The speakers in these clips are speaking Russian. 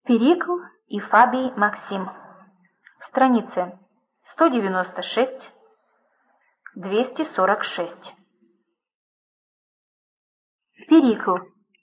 Перикл и Фабий Максим. Страницы 196-246. Перикл.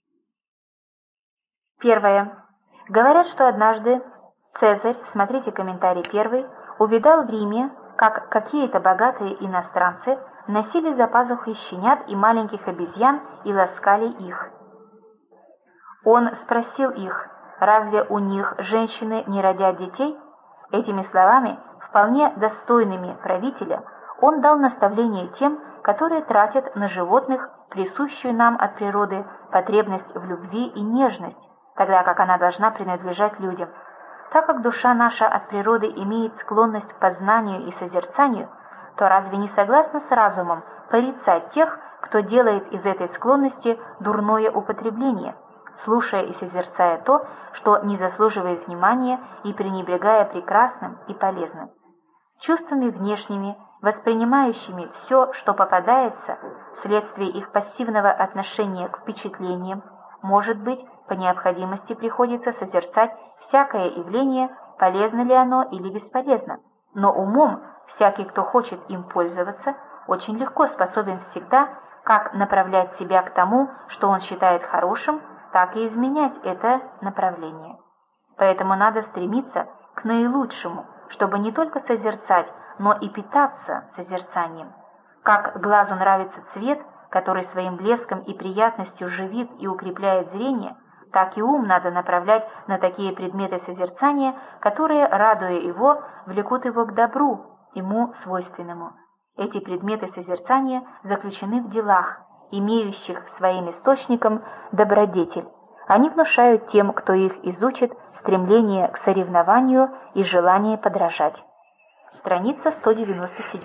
Первое. Говорят, что однажды Цезарь, смотрите комментарий 1, увидал в Риме, как какие-то богатые иностранцы носили за пазухой щенят и маленьких обезьян и ласкали их. Он спросил их: разве у них женщины не родят детей? Этими словами, вполне достойными правителя, он дал наставление тем, которые тратят на животных присущую нам от природы потребность в любви и нежность, тогда как она должна принадлежать людям. Так как душа наша от природы имеет склонность к познанию и созерцанию, то разве не согласно с разумом порицать тех, кто делает из этой склонности дурное употребление, слушая и созерцая то, что не заслуживает внимания, и пренебрегая прекрасным и полезным? Чувствами внешними, воспринимающими все, что попадается, вследствие их пассивного отношения к впечатлениям, может быть, по необходимости приходится созерцать всякое явление, полезно ли оно или бесполезно, но умом всякий, кто хочет им пользоваться, очень легко способен всегда как направлять себя к тому, что он считает хорошим, так и изменять это направление. Поэтому надо стремиться к наилучшему, чтобы не только созерцать, но и питаться созерцанием. Как глазу нравится цвет, который своим блеском и приятностью живит и укрепляет зрение, так и ум надо направлять на такие предметы созерцания, которые, радуя его, влекут его к добру, ему свойственному. Эти предметы созерцания заключены в делах, имеющих своим источником добродетель. Они внушают тем, кто их изучит, стремление к соревнованию и желание подражать. Страница 197.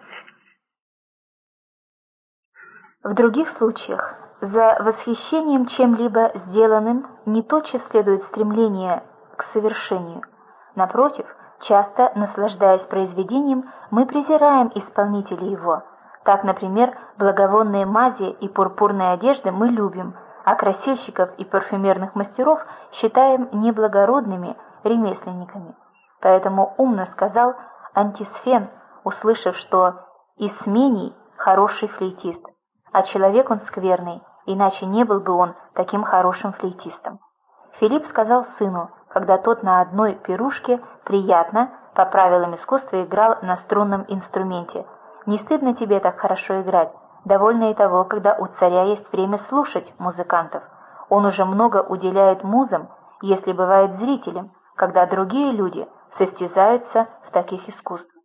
В других случаях за восхищением чем-либо сделанным не тотчас следует стремление к совершению. Напротив, часто, наслаждаясь произведением, мы презираем исполнителей его. Так, например, благовонные мази и пурпурные одежды мы любим, а красильщиков и парфюмерных мастеров считаем неблагородными ремесленниками. Поэтому умно сказал Антисфен, услышав, что Исмений хороший флейтист, а человек он скверный, иначе не был бы он таким хорошим флейтистом. Филипп сказал сыну, когда тот на одной пирушке приятно, по правилам искусства, играл на струнном инструменте: «Не стыдно тебе так хорошо играть? Довольно и того, когда у царя есть время слушать музыкантов. Он уже много уделяет музам, если бывает зрителям, когда другие люди состязаются в таких искусствах».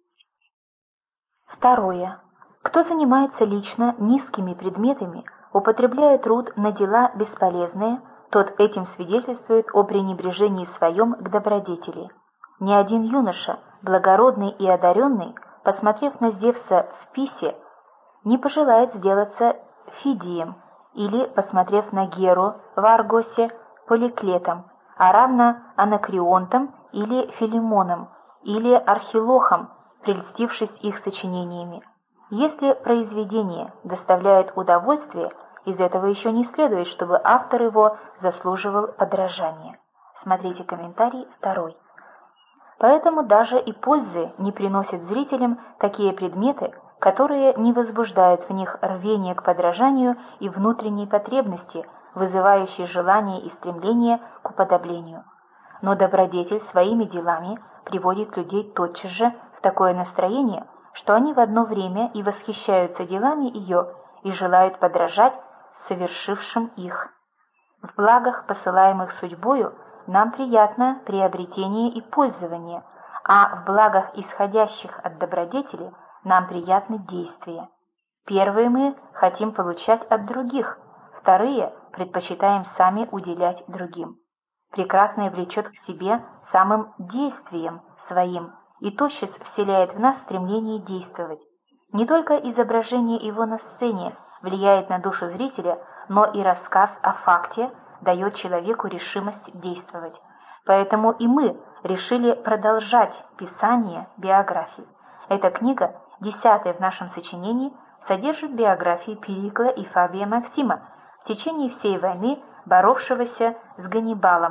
Второе. Кто занимается лично низкими предметами, употребляя труд на дела бесполезные, тот этим свидетельствует о пренебрежении своем к добродетели. Ни один юноша, благородный и одаренный, посмотрев на Зевса в Писе, не пожелает сделаться Фидием, или, посмотрев на Геру в Аргосе, Поликлетом, а равно Анакреонтом или Филимоном, или Архилохом, прельстившись их сочинениями. Если произведение доставляет удовольствие, из этого еще не следует, чтобы автор его заслуживал подражания. Смотрите комментарий 2. Поэтому даже и пользы не приносят зрителям такие предметы, которые не возбуждают в них рвение к подражанию и внутренней потребности, вызывающей желание и стремление к уподоблению. Но добродетель своими делами приводит людей тотчас же в такое настроение, что они в одно время и восхищаются делами ее, и желают подражать совершившим их. В благах, посылаемых судьбою, нам приятно приобретение и пользование, а в благах, исходящих от добродетели, нам приятны действия. Первые мы хотим получать от других, вторые предпочитаем сами уделять другим. Прекрасное влечет к себе самым действием своим и тотчас вселяет в нас стремление действовать. Не только изображение его на сцене влияет на душу зрителя, но и рассказ о факте дает человеку решимость действовать. Поэтому и мы решили продолжать писание биографий. Эта книга, 10-я в нашем сочинении, содержит биографии Перикла и Фабия Максима, в течение всей войны боровшегося с Ганнибалом,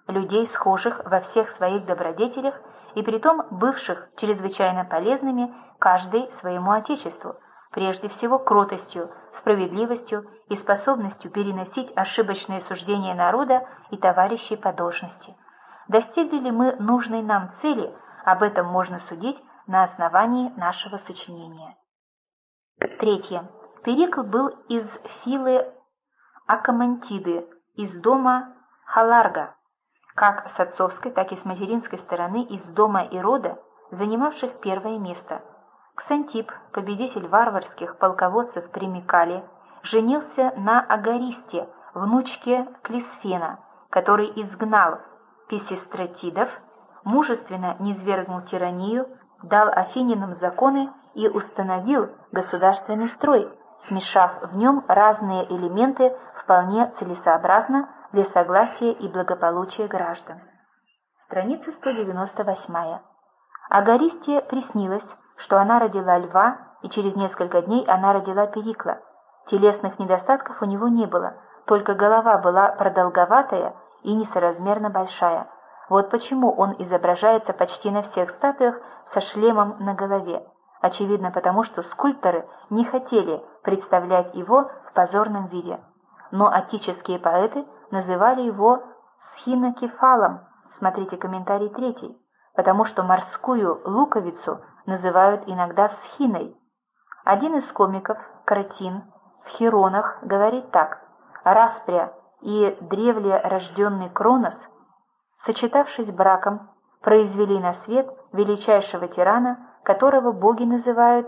людей, схожих во всех своих добродетелях и притом бывших чрезвычайно полезными каждый своему отечеству, прежде всего кротостью, справедливостью и способностью переносить ошибочные суждения народа и товарищей по должности. Достигли ли мы нужной нам цели, об этом можно судить на основании нашего сочинения. Третье. Перикл был из Филы Акамантиды, из дома Халарга, как с отцовской, так и с материнской стороны из дома Ирода, занимавших первое место. Ксантип, победитель варварских полководцев при Микале, женился на Агаристе, внучке Клисфена, который изгнал писистратидов, мужественно низвергнул тиранию, дал афининам законы и установил государственный строй, смешав в нем разные элементы вполне целесообразно для согласия и благополучия граждан. Страница 198. Агаристе приснилось, что она родила льва, и через несколько дней она родила Перикла. Телесных недостатков у него не было, только голова была продолговатая и несоразмерно большая. Вот почему он изображается почти на всех статуях со шлемом на голове. Очевидно потому, что скульпторы не хотели представлять его в позорном виде. Но аттические поэты называли его схинокефалом, смотрите комментарий 3, потому что морскую луковицу называют иногда схиной. Один из комиков, Кратин, в Хиронах говорит так: «Распря и древле рожденный Кронос, сочетавшись браком, произвели на свет величайшего тирана, которого боги называют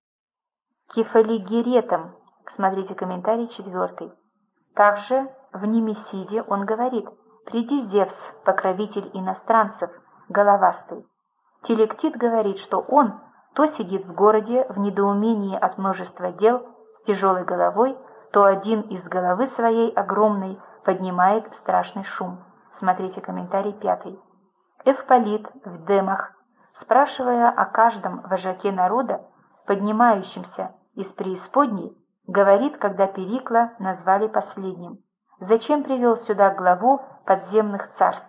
Кефалигеретом». Смотрите комментарий 4. Также в Немесиде он говорит: «Приди, Зевс, покровитель иностранцев, головастый». Телектит говорит, что он то сидит в городе в недоумении от множества дел с тяжелой головой, то один из головы своей огромной поднимает страшный шум. Смотрите комментарий 5. Эвполит в Демах, спрашивая о каждом вожаке народа, поднимающемся из преисподней, говорит, когда Перикла назвали последним: «Зачем привел сюда главу подземных царств?»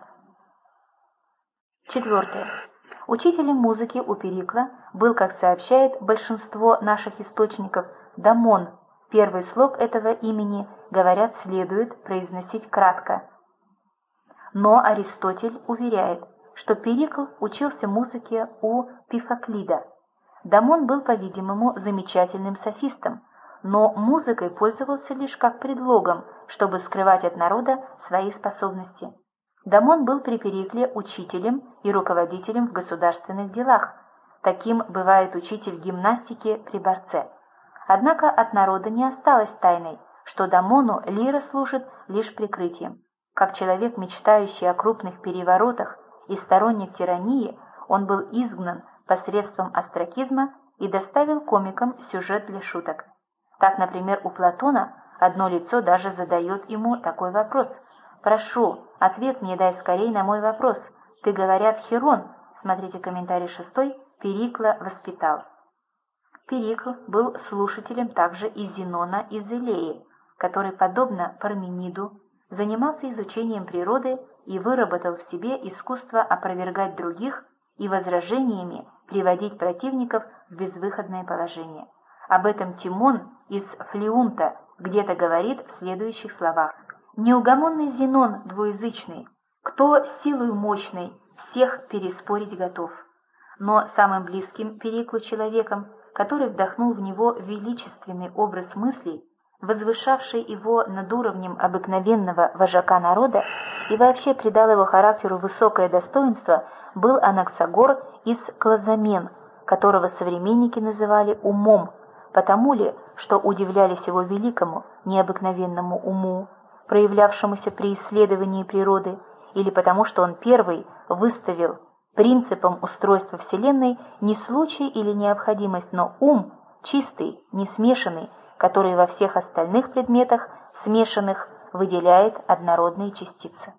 4. Учителем музыки у Перикла был, как сообщает большинство наших источников, Дамон. Первый слог этого имени, говорят, следует произносить кратко. Но Аристотель уверяет, что Перикл учился музыке у Пифоклида. Дамон был, по-видимому, замечательным софистом, но музыкой пользовался лишь как предлогом, чтобы скрывать от народа свои способности. Дамон был при Перикле учителем и руководителем в государственных делах. Таким бывает учитель гимнастики при борце. Однако от народа не осталось тайной, что Дамону лира служит лишь прикрытием. Как человек, мечтающий о крупных переворотах и сторонник тирании, он был изгнан посредством остракизма и доставил комикам сюжет для шуток. Так, например, у Платона одно лицо даже задает ему такой вопрос: «Прошу, ответ мне дай скорей на мой вопрос. Ты, говорят, Хирон». Смотрите комментарий 6. Перикла воспитал. Перикл был слушателем также и Зенона из Элеи, который, подобно Пармениду, занимался изучением природы и выработал в себе искусство опровергать других и возражениями приводить противников в безвыходное положение. Об этом Тимон из Флеунта где-то говорит в следующих словах: «Неугомонный Зенон двуязычный, кто силою мощной всех переспорить готов». Но самым близким Периклу человеком, который вдохнул в него величественный образ мыслей, возвышавший его над уровнем обыкновенного вожака народа и вообще придал его характеру высокое достоинство, был Анаксагор из Клазамен, которого современники называли умом, потому ли, что удивлялись его великому, необыкновенному уму, проявлявшемуся при исследовании природы, или потому что он первый выставил принципом устройства Вселенной не случай или необходимость, но ум, чистый, несмешанный, который во всех остальных предметах, смешанных, выделяет однородные частицы.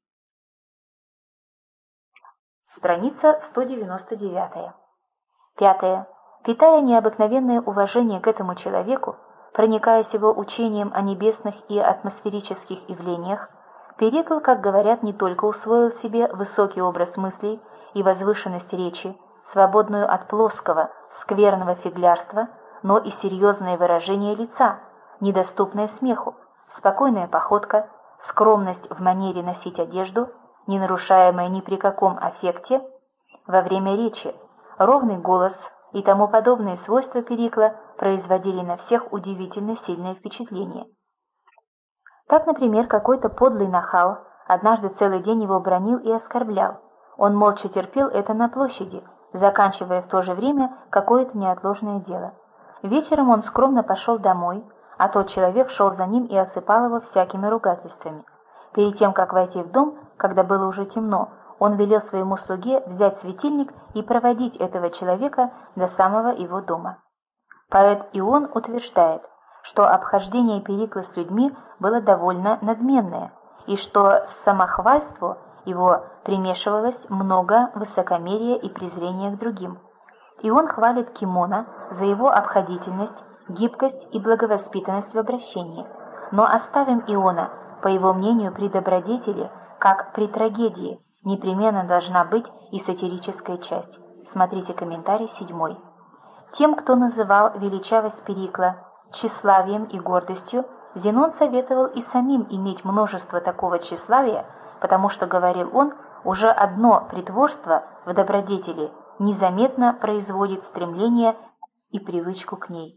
Страница 199. 5. Питая необыкновенное уважение к этому человеку, проникаясь его учением о небесных и атмосферических явлениях, Перикл, как говорят, не только усвоил себе высокий образ мыслей и возвышенность речи, свободную от плоского, скверного фиглярства, но и серьезное выражение лица, недоступное смеху, спокойная походка, скромность в манере носить одежду, не нарушаемая ни при каком аффекте во время речи, ровный голос и тому подобные свойства Перикла производили на всех удивительно сильное впечатление. Так, например, какой-то подлый нахал однажды целый день его бранил и оскорблял. Он молча терпел это на площади, заканчивая в то же время какое-то неотложное дело. Вечером он скромно пошел домой, а тот человек шел за ним и осыпал его всякими ругательствами. Перед тем, как войти в дом, когда было уже темно, он велел своему слуге взять светильник и проводить этого человека до самого его дома. Поэт Ион утверждает, что обхождение Перикла с людьми было довольно надменное, и что с самохвальству его примешивалось много высокомерия и презрения к другим. И он хвалит Кимона за его обходительность, гибкость и благовоспитанность в обращении. Но оставим Иона, по его мнению, при добродетели, как при трагедии, непременно должна быть и сатирическая часть. Смотрите комментарий 7. Тем, кто называл величавость Перикла тщеславием и гордостью, Зенон советовал и самим иметь множество такого тщеславия, потому что, говорил он, уже одно притворство в добродетели незаметно производит стремление и привычку к ней.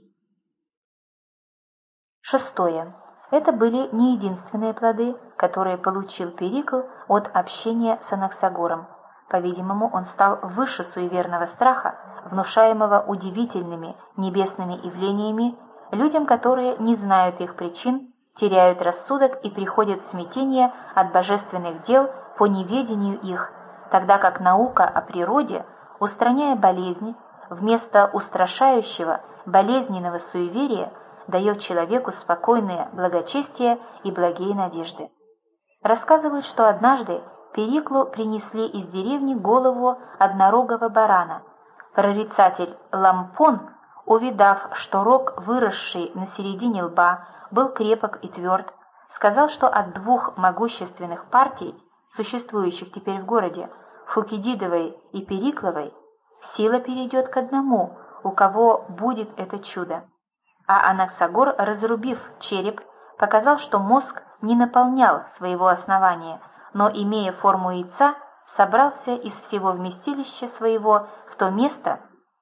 6. Это были не единственные плоды, которые получил Перикл от общения с Анаксагором. По-видимому, он стал выше суеверного страха, внушаемого удивительными небесными явлениями, людям, которые не знают их причин, теряют рассудок и приходят в смятение от божественных дел по неведению их, тогда как наука о природе, устраняя болезни, вместо устрашающего болезненного суеверия, дает человеку спокойное благочестие и благие надежды. Рассказывают, что однажды Периклу принесли из деревни голову однорогого барана. Прорицатель Лампон, увидав, что рог, выросший на середине лба, был крепок и тверд, сказал, что от двух могущественных партий, существующих теперь в городе, Фукидидовой и Перикловой, сила перейдет к одному, у кого будет это чудо. А Анаксагор, разрубив череп, показал, что мозг не наполнял своего основания, но, имея форму яйца, собрался из всего вместилища своего в то место,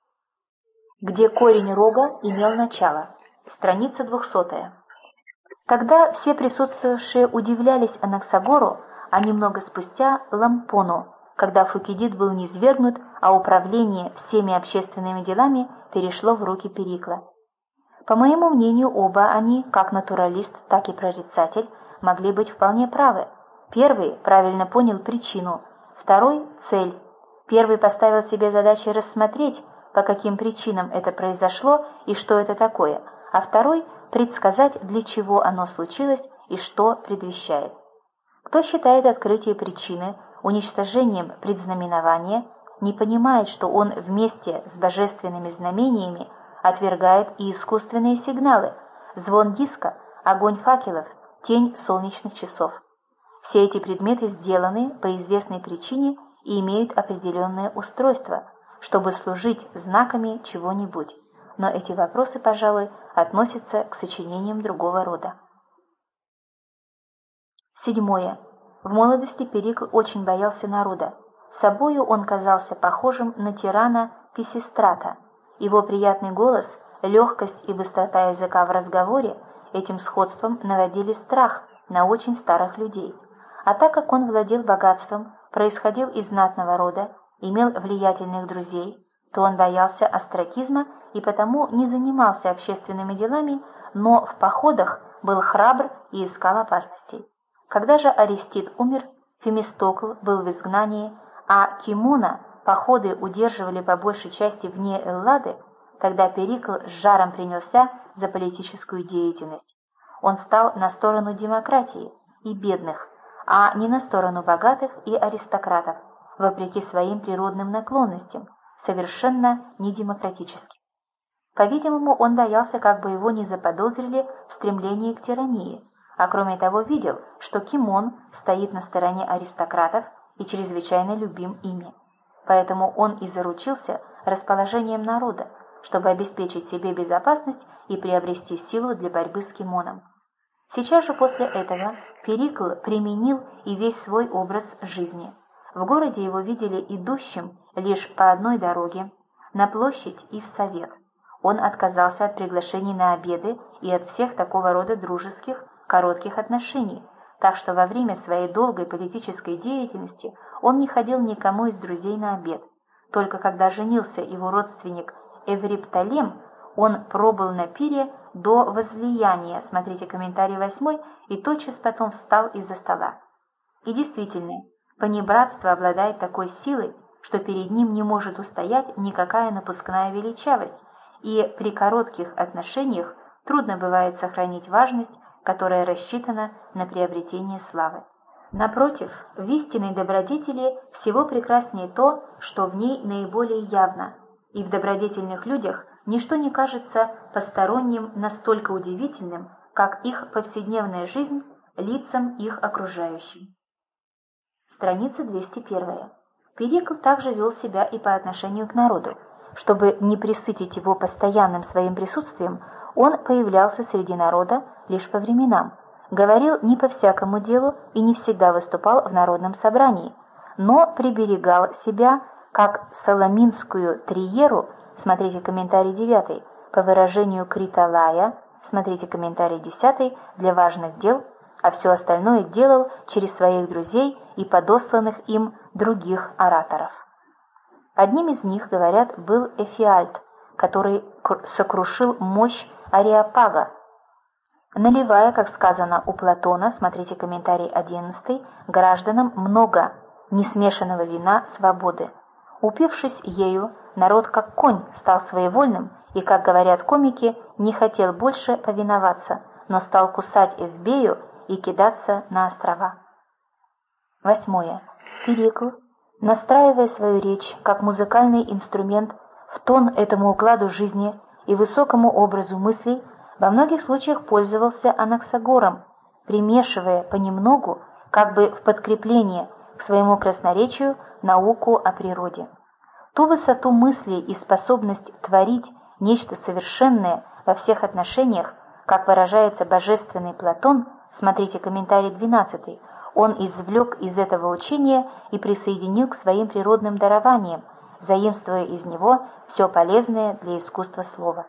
где корень рога имел начало. Страница 200. Тогда все присутствовавшие удивлялись Анаксагору, а немного спустя Лампону, когда Фукидид был низвергнут, а управление всеми общественными делами перешло в руки Перикла. По моему мнению, оба они, как натуралист, так и прорицатель, могли быть вполне правы. Первый правильно понял причину, второй – цель. Первый поставил себе задачей рассмотреть, по каким причинам это произошло и что это такое, а второй – предсказать, для чего оно случилось и что предвещает. Кто считает открытие причины уничтожением предзнаменования, не понимает, что он вместе с божественными знамениями отвергает и искусственные сигналы, звон диска, огонь факелов, тень солнечных часов. Все эти предметы сделаны по известной причине и имеют определенное устройство, чтобы служить знаками чего-нибудь. Но эти вопросы, пожалуй, относятся к сочинениям другого рода. 7. В молодости Перикл очень боялся народа. Собою он казался похожим на тирана Писистрата. Его приятный голос, легкость и быстрота языка в разговоре этим сходством наводили страх на очень старых людей. А так как он владел богатством, происходил из знатного рода, имел влиятельных друзей, то он боялся остракизма и потому не занимался общественными делами, но в походах был храбр и искал опасностей. Когда же Арестит умер, Фемистокл был в изгнании, а Кимона походы удерживали по большей части вне Эллады, тогда Перикл с жаром принялся за политическую деятельность. Он стал на сторону демократии и бедных, а не на сторону богатых и аристократов, вопреки своим природным наклонностям, совершенно недемократически. По-видимому, он боялся, как бы его не заподозрили в стремлении к тирании, а кроме того видел, что Кимон стоит на стороне аристократов и чрезвычайно любим ими. Поэтому он и заручился расположением народа, чтобы обеспечить себе безопасность и приобрести силу для борьбы с Кимоном. Сейчас же после этого Перикл применил и весь свой образ жизни. В городе его видели идущим лишь по одной дороге, на площадь и в совет. Он отказался от приглашений на обеды и от всех такого рода дружеских, коротких отношений, так что во время своей долгой политической деятельности он не ходил никому из друзей на обед. Только когда женился его родственник Эврипталем, он пробыл на пире до возлияния, смотрите комментарий 8, и тотчас потом встал из-за стола. И действительно, понебратство обладает такой силой, что перед ним не может устоять никакая напускная величавость, и при коротких отношениях трудно бывает сохранить важность, которая рассчитана на приобретение славы. Напротив, в истинной добродетели всего прекраснее то, что в ней наиболее явно, и в добродетельных людях ничто не кажется посторонним настолько удивительным, как их повседневная жизнь лицам их окружающим. Страница 201. Перикл также вел себя и по отношению к народу. Чтобы не пресытить его постоянным своим присутствием, он появлялся среди народа лишь по временам, говорил не по всякому делу и не всегда выступал в народном собрании, но приберегал себя, как Соломинскую триеру, смотрите комментарий 9, по выражению Криталая, смотрите комментарий 10, для важных дел, а все остальное делал через своих друзей и подосланных им других ораторов. Одним из них, говорят, был Эфиальт, который сокрушил мощь Ареопага, наливая, как сказано у Платона, смотрите комментарий 11, гражданам много несмешанного вина свободы. Упившись ею, народ как конь стал своевольным и, как говорят комики, не хотел больше повиноваться, но стал кусать Эвбею и кидаться на острова. 8. Перикл, настраивая свою речь как музыкальный инструмент в тон этому укладу жизни и высокому образу мыслей, во многих случаях пользовался Анаксагором, примешивая понемногу, как бы в подкрепление к своему красноречию, науку о природе. Ту высоту мысли и способность творить нечто совершенное во всех отношениях, как выражается божественный Платон, смотрите комментарий 12, он извлек из этого учения и присоединил к своим природным дарованиям, заимствуя из него все полезное для искусства слова.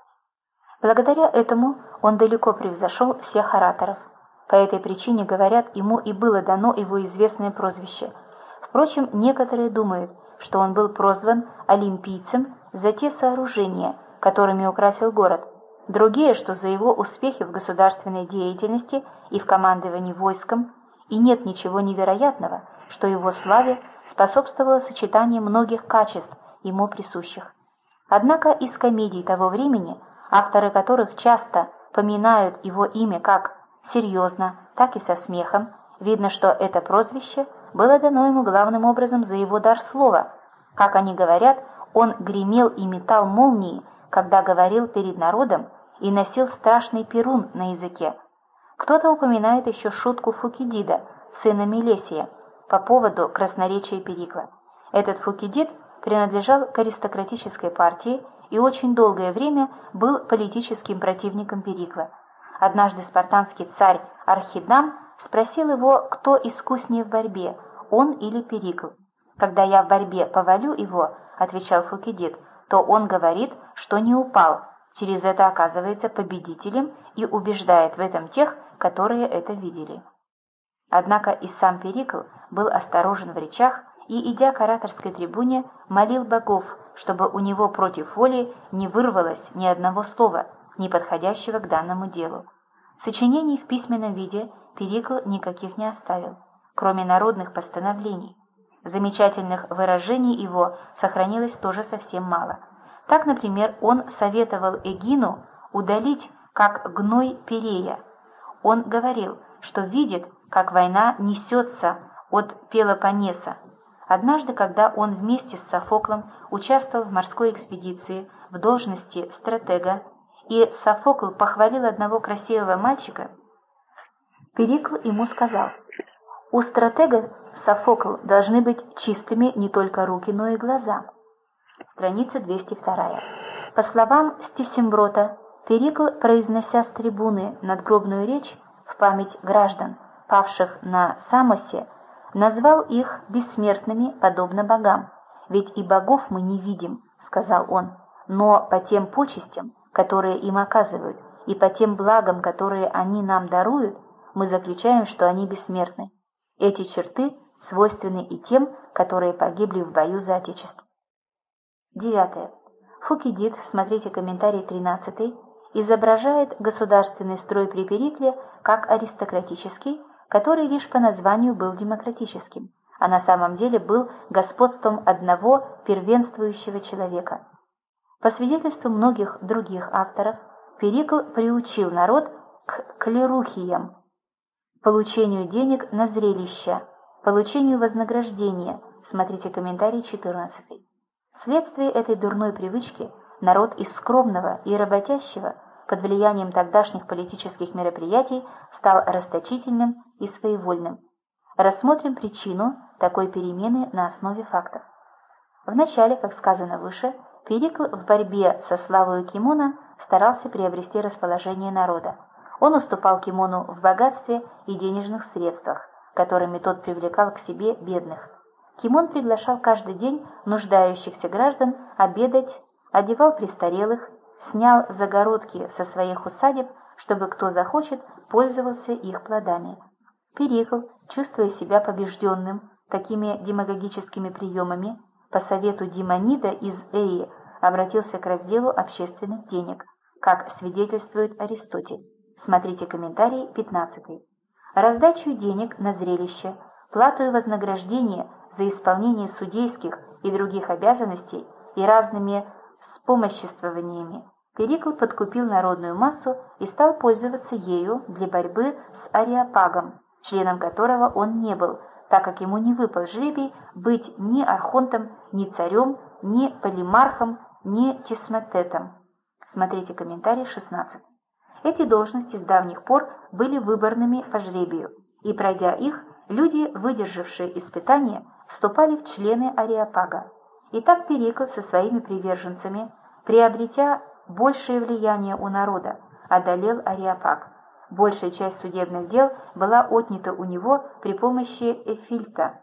Благодаря этому он далеко превзошел всех ораторов. По этой причине, говорят, ему и было дано его известное прозвище. Впрочем, некоторые думают, что он был прозван олимпийцем за те сооружения, которыми украсил город, другие, что за его успехи в государственной деятельности и в командовании войском, и нет ничего невероятного, что его славе способствовало сочетание многих качеств, ему присущих. Однако из комедий того времени, авторы которых часто поминают его имя как серьезно, так и со смехом, видно, что это прозвище было дано ему главным образом за его дар слова. Как они говорят, он гремел и метал молнии, когда говорил перед народом, и носил страшный перун на языке. Кто-то упоминает еще шутку Фукидида, сына Мелесия, по поводу красноречия Перикла. Этот Фукидид принадлежал к аристократической партии и очень долгое время был политическим противником Перикла. Однажды спартанский царь Архидам спросил его, кто искуснее в борьбе, он или Перикл. «Когда я в борьбе повалю его, — отвечал Фукидид, — то он говорит, что не упал, через это оказывается победителем и убеждает в этом тех, которые это видели». Однако и сам Перикл был осторожен в речах и, идя к ораторской трибуне, молил богов, чтобы у него против воли не вырвалось ни одного слова, не подходящего к данному делу. Сочинений в письменном виде Перикл никаких не оставил, кроме народных постановлений. Замечательных выражений его сохранилось тоже совсем мало. Так, например, он советовал Эгину удалить как гной Пирея. Он говорил, что видит, как война несется от Пелопоннеса. Однажды, когда он вместе с Софоклом участвовал в морской экспедиции в должности стратега, и Софокл похвалил одного красивого мальчика, Перикл ему сказал: «У стратега, Софокл, должны быть чистыми не только руки, но и глаза». Страница 202. По словам Стесимброта, Перикл, произнося с трибуны надгробную речь в память граждан, павших на Самосе, назвал их бессмертными, подобно богам. «Ведь и богов мы не видим», — сказал он, «но по тем почестям, которые им оказывают, и по тем благам, которые они нам даруют, мы заключаем, что они бессмертны. Эти черты свойственны и тем, которые погибли в бою за Отечество». 9. Фукидид, смотрите комментарий 13, изображает государственный строй при Перикле как аристократический, который лишь по названию был демократическим, а на самом деле был господством одного первенствующего человека. По свидетельству многих других авторов, Перикл приучил народ к клерухиям, получению денег на зрелища, получению вознаграждения, смотрите комментарий 14. Вследствие этой дурной привычки народ из скромного и работящего под влиянием тогдашних политических мероприятий стал расточительным и своевольным. Рассмотрим причину такой перемены на основе фактов. Вначале, как сказано выше, Перикл в борьбе со славою Кимона старался приобрести расположение народа. Он уступал Кимону в богатстве и денежных средствах, которыми тот привлекал к себе бедных. Кимон приглашал каждый день нуждающихся граждан обедать, одевал престарелых, снял загородки со своих усадеб, чтобы кто захочет пользовался их плодами. Перикл, чувствуя себя побежденным такими демагогическими приемами, по совету Димонида из Эи обратился к разделу общественных денег, как свидетельствует Аристотель. Смотрите комментарий 15. Раздачу денег на зрелище, плату и вознаграждение за исполнение судейских и других обязанностей и разными вспомоществованиями Перикл подкупил народную массу и стал пользоваться ею для борьбы с Ареопагом, членом которого он не был, так как ему не выпал жребий быть ни архонтом, ни царем, ни полимархом, ни тисматетом. Смотрите комментарий 16. Эти должности с давних пор были выборными по жребию, и, пройдя их, люди, выдержавшие испытания, вступали в члены Ареопага. Итак, Перикл со своими приверженцами, приобретя большее влияние у народа, одолел Ареопаг. Большая часть судебных дел была отнята у него при помощи Эфильта.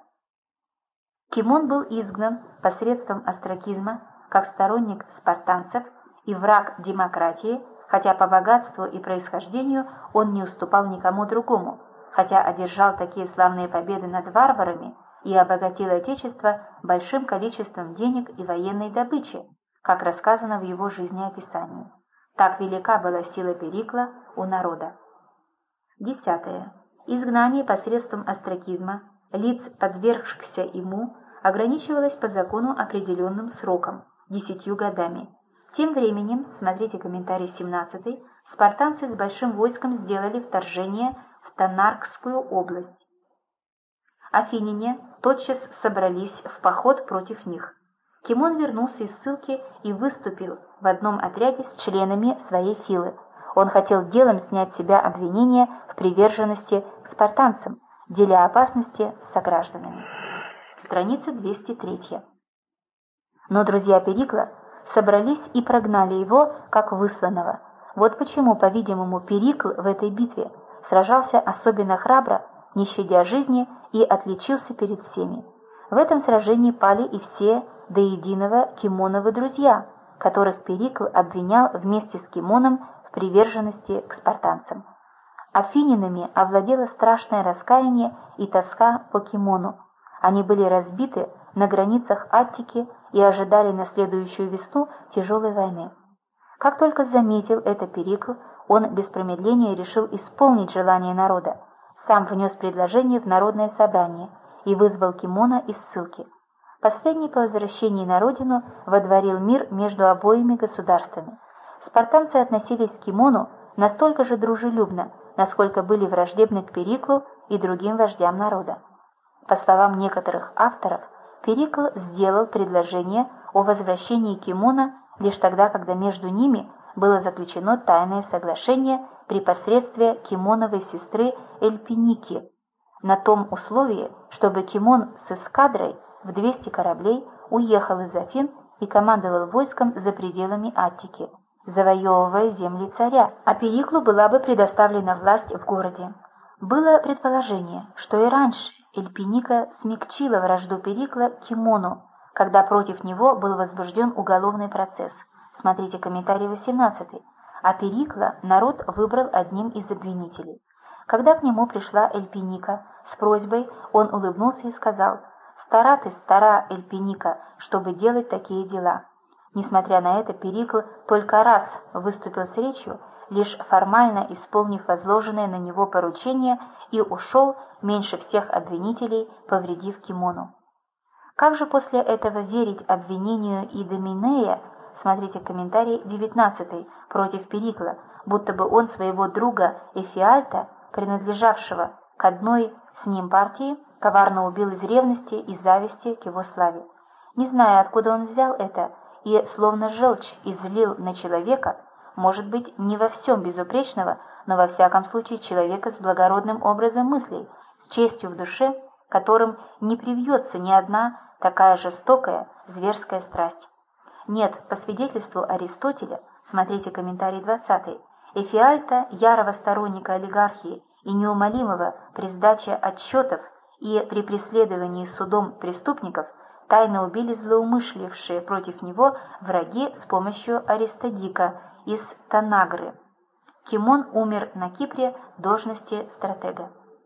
Кимон был изгнан посредством остракизма как сторонник спартанцев и враг демократии, хотя по богатству и происхождению он не уступал никому другому, хотя одержал такие славные победы над варварами и обогатил Отечество большим количеством денег и военной добычи, как рассказано в его жизнеописании. Так велика была сила Перикла у народа. 10. Изгнание посредством остракизма лиц, подвергшихся ему, ограничивалось по закону определенным сроком – 10 годами. Тем временем, смотрите комментарий 17, спартанцы с большим войском сделали вторжение в Танаркскую область. Афиняне тотчас собрались в поход против них. Кимон вернулся из ссылки и выступил в одном отряде с членами своей филы. Он хотел делом снять с себя обвинение в приверженности к спартанцам, деля опасности с согражданами. Страница 203. Но друзья Перикла собрались и прогнали его, как высланного. Вот почему, по-видимому, Перикл в этой битве сражался особенно храбро, не щадя жизни, и отличился перед всеми. В этом сражении пали и все до единого Кимоновы друзья, которых Перикл обвинял вместе с Кимоном в приверженности к спартанцам. Афининами овладело страшное раскаяние и тоска по Кимону. Они были разбиты на границах Аттики и ожидали на следующую весну тяжелой войны. Как только заметил это Перикл, он без промедления решил исполнить желание народа, сам внес предложение в народное собрание и вызвал Кимона из ссылки. Последний по возвращении на родину водворил мир между обоими государствами. Спартанцы относились к Кимону настолько же дружелюбно, насколько были враждебны к Периклу и другим вождям народа. По словам некоторых авторов, Перикл сделал предложение о возвращении Кимона лишь тогда, когда между ними было заключено тайное соглашение при посредстве Кимоновой сестры Эльпиники на том условии, чтобы Кимон с эскадрой в 200 кораблей уехал из Афин и командовал войском за пределами Аттики, завоевывая земли царя, а Периклу была бы предоставлена власть в городе. Было предположение, что и раньше Эльпиника смягчила вражду Перикла к Кимону, когда против него был возбужден уголовный процесс. Смотрите комментарий 18. А Перикла народ выбрал одним из обвинителей. Когда к нему пришла Эльпиника с просьбой, он улыбнулся и сказал: «Стара ты, стара Эльпиника, чтобы делать такие дела». Несмотря на это, Перикл только раз выступил с речью, лишь формально исполнив возложенное на него поручение, и ушел, меньше всех обвинителей, повредив Кимону. Как же после этого верить обвинению Идоминея, смотрите комментарий 19 против Перикла, будто бы он своего друга Эфиальта, принадлежавшего к одной с ним партии, коварно убил из ревности и зависти к его славе. Не зная, откуда он взял это, и словно желчь излил на человека, может быть, не во всем безупречного, но во всяком случае человека с благородным образом мыслей, с честью в душе, которым не привьется ни одна такая жестокая, зверская страсть. Нет, по свидетельству Аристотеля, смотрите комментарий 20, Эфиальта, ярого сторонника олигархии и неумолимого при сдаче отчетов и при преследовании судом преступников, тайно убили злоумышлившие против него враги с помощью Аристодика из Танагры. Кимон умер на Кипре в должности стратега.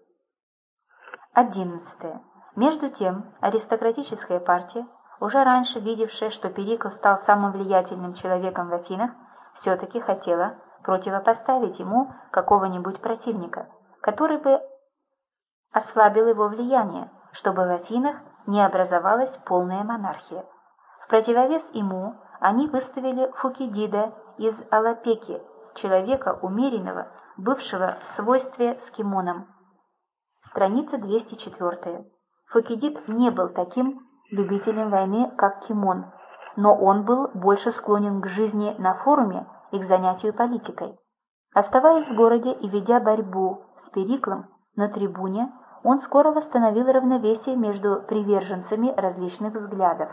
11. Между тем, аристократическая партия, уже раньше видевшая, что Перикл стал самым влиятельным человеком в Афинах, все-таки хотела противопоставить ему какого-нибудь противника, который бы ослабил его влияние, чтобы в Афинах не образовалась полная монархия. В противовес ему они выставили Фукидида из Алапеки, человека умеренного, бывшего в свойстве с Кимоном. Страница 204. Фукидид не был таким любителем войны, как Кимон, но он был больше склонен к жизни на форуме и к занятию политикой. Оставаясь в городе и ведя борьбу с Периклом на трибуне, он скоро восстановил равновесие между приверженцами различных взглядов.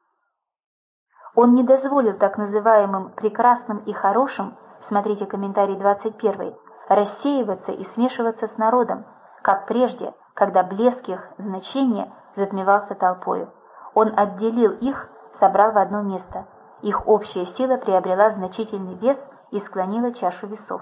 Он не дозволил так называемым «прекрасным» и «хорошим», смотрите комментарий 21, рассеиваться и смешиваться с народом, как прежде, когда блеск их значения затмевался толпою. Он отделил их, собрал в одно место. Их общая сила приобрела значительный вес и склонила чашу весов.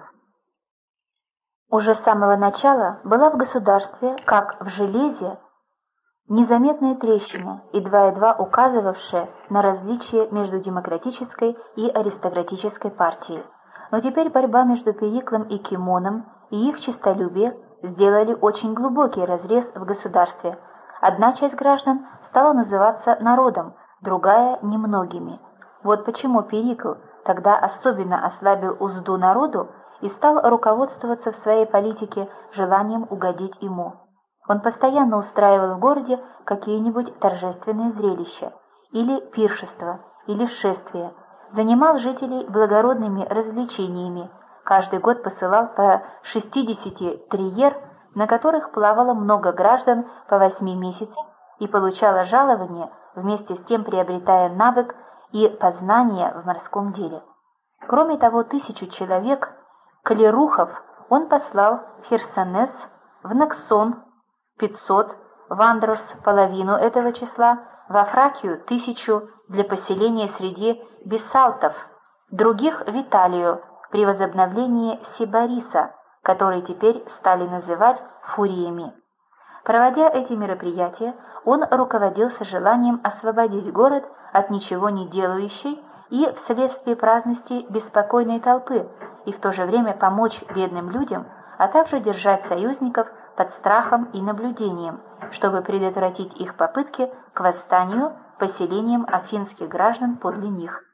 Уже с самого начала была в государстве, как в железе, незаметная трещина, едва-едва указывавшая на различие между демократической и аристократической партией. Но теперь борьба между Периклом и Кимоном и их честолюбие сделали очень глубокий разрез в государстве. Одна часть граждан стала называться народом, другая – немногими. Вот почему Перикл тогда особенно ослабил узду народу и стал руководствоваться в своей политике желанием угодить ему. Он постоянно устраивал в городе какие-нибудь торжественные зрелища, или пиршества, или шествия, занимал жителей благородными развлечениями, каждый год посылал по 60 триер, на которых плавало много граждан по 8 месяцев, и получало жалование, вместе с тем приобретая навык и познание в морском деле. Кроме того, 1000 человек, калерухов, он послал в Херсонес, в Наксон 500, в Андрос половину этого числа, во Фракию 1000 для поселения среди бессалтов, других в Италию при возобновлении Сибариса, который теперь стали называть фуриями. Проводя эти мероприятия, он руководился желанием освободить город от ничего не делающей и вследствие праздности беспокойной толпы, и в то же время помочь бедным людям, а также держать союзников под страхом и наблюдением, чтобы предотвратить их попытки к восстанию поселением афинских граждан подле них.